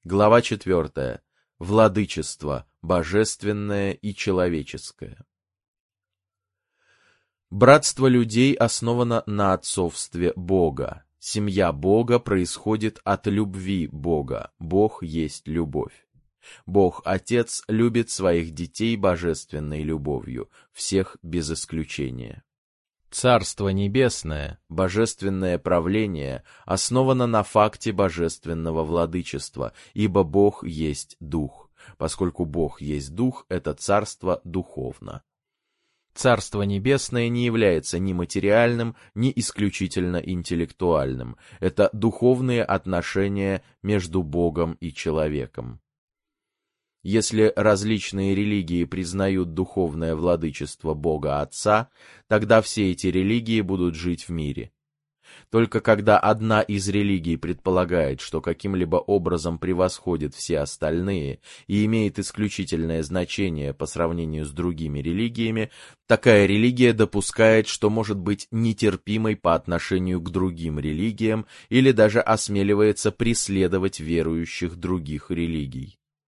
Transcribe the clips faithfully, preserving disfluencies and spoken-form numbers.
Глава четвертая. Владычество, божественное и человеческое. Братство людей основано на отцовстве Бога. Семья Бога происходит от любви Бога. Бог есть любовь. Бог-Отец любит своих детей божественной любовью, всех без исключения. Царство Небесное, божественное правление, основано на факте божественного владычества, ибо Бог есть Дух. Поскольку Бог есть Дух, это царство духовно. Царство Небесное не является ни материальным, ни исключительно интеллектуальным. Это духовные отношения между Богом и человеком. Если различные религии признают духовное владычество Бога Отца, тогда все эти религии будут жить в мире. Только когда одна из религий предполагает, что каким-либо образом превосходит все остальные и имеет исключительное значение по сравнению с другими религиями, такая религия допускает, что может быть нетерпимой по отношению к другим религиям или даже осмеливается преследовать верующих других религий.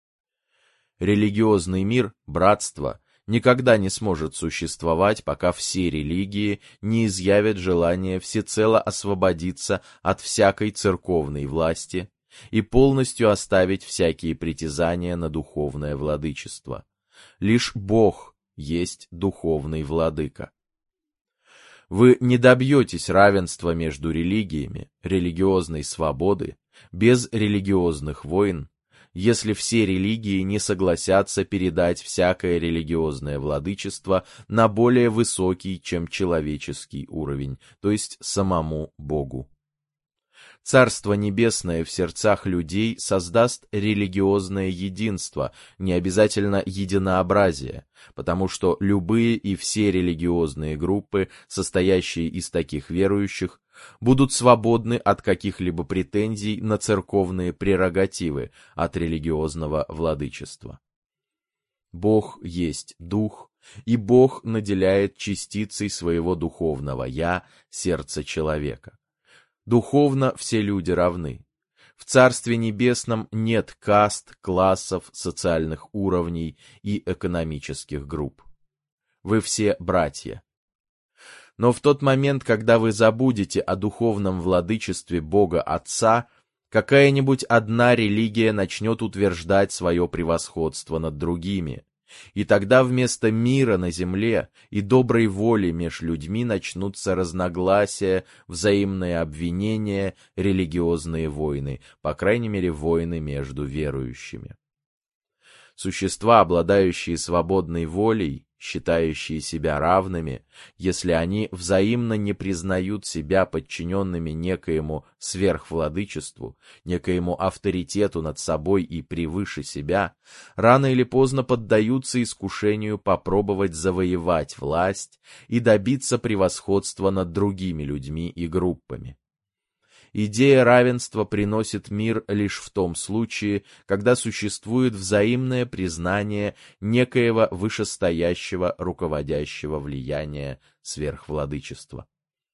Религиозный мир, братство, никогда не сможет существовать, пока все религии не изъявят желание всецело освободиться от всякой церковной власти и полностью оставить всякие притязания на духовное владычество. Лишь Бог есть духовный владыка. Вы не добьетесь равенства между религиями, религиозной свободы, без религиозных войн, если все религии не согласятся передать всякое религиозное владычество на более высокий, чем человеческий уровень, то есть самому Богу. Царство Небесное в сердцах людей создаст религиозное единство, не обязательно единообразие, потому что любые и все религиозные группы, состоящие из таких верующих, будут свободны от каких-либо претензий на церковные прерогативы от религиозного владычества. Бог есть Дух, и Бог наделяет частицей своего духовного «Я» сердце человека. Духовно все люди равны. В Царстве Небесном нет каст, классов, социальных уровней и экономических групп. Вы все братья. Но в тот момент, когда вы забудете о духовном владычестве Бога Отца, какая-нибудь одна религия начнет утверждать свое превосходство над другими, и тогда вместо мира на земле и доброй воли меж людьми начнутся разногласия, взаимные обвинения, религиозные войны, по крайней мере войны между верующими. Существа, обладающие свободной волей, считающие себя равными, если они взаимно не признают себя подчиненными некоему сверхвладычеству, некоему авторитету над собой и превыше себя, рано или поздно поддаются искушению попробовать завоевать власть и добиться превосходства над другими людьми и группами. Идея равенства приносит мир лишь в том случае, когда существует взаимное признание некоего вышестоящего руководящего влияния сверхвладычества.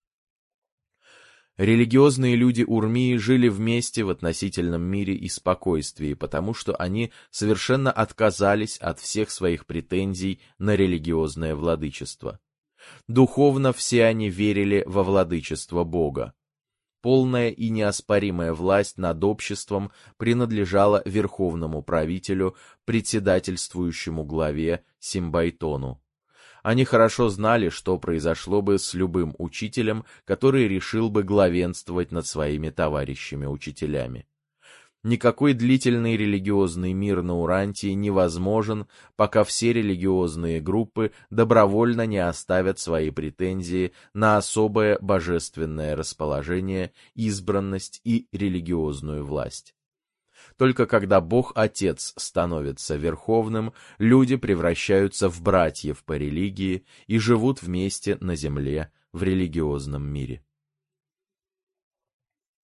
Религиозные люди Урмии жили вместе в относительном мире и спокойствии, потому что они совершенно отказались от всех своих претензий на религиозное владычество. Духовно все они верили во владычество Бога. Полная и неоспоримая власть над обществом принадлежала верховному правителю, председательствующему главе Симбайтону. Они хорошо знали, что произошло бы с любым учителем, который решил бы главенствовать над своими товарищами-учителями. Никакой длительный религиозный мир на Урантии невозможен, пока все религиозные группы добровольно не оставят свои претензии на особое божественное расположение, избранность и религиозную власть. Только когда Бог-Отец становится верховным, люди превращаются в братьев по религии и живут вместе на земле в религиозном мире.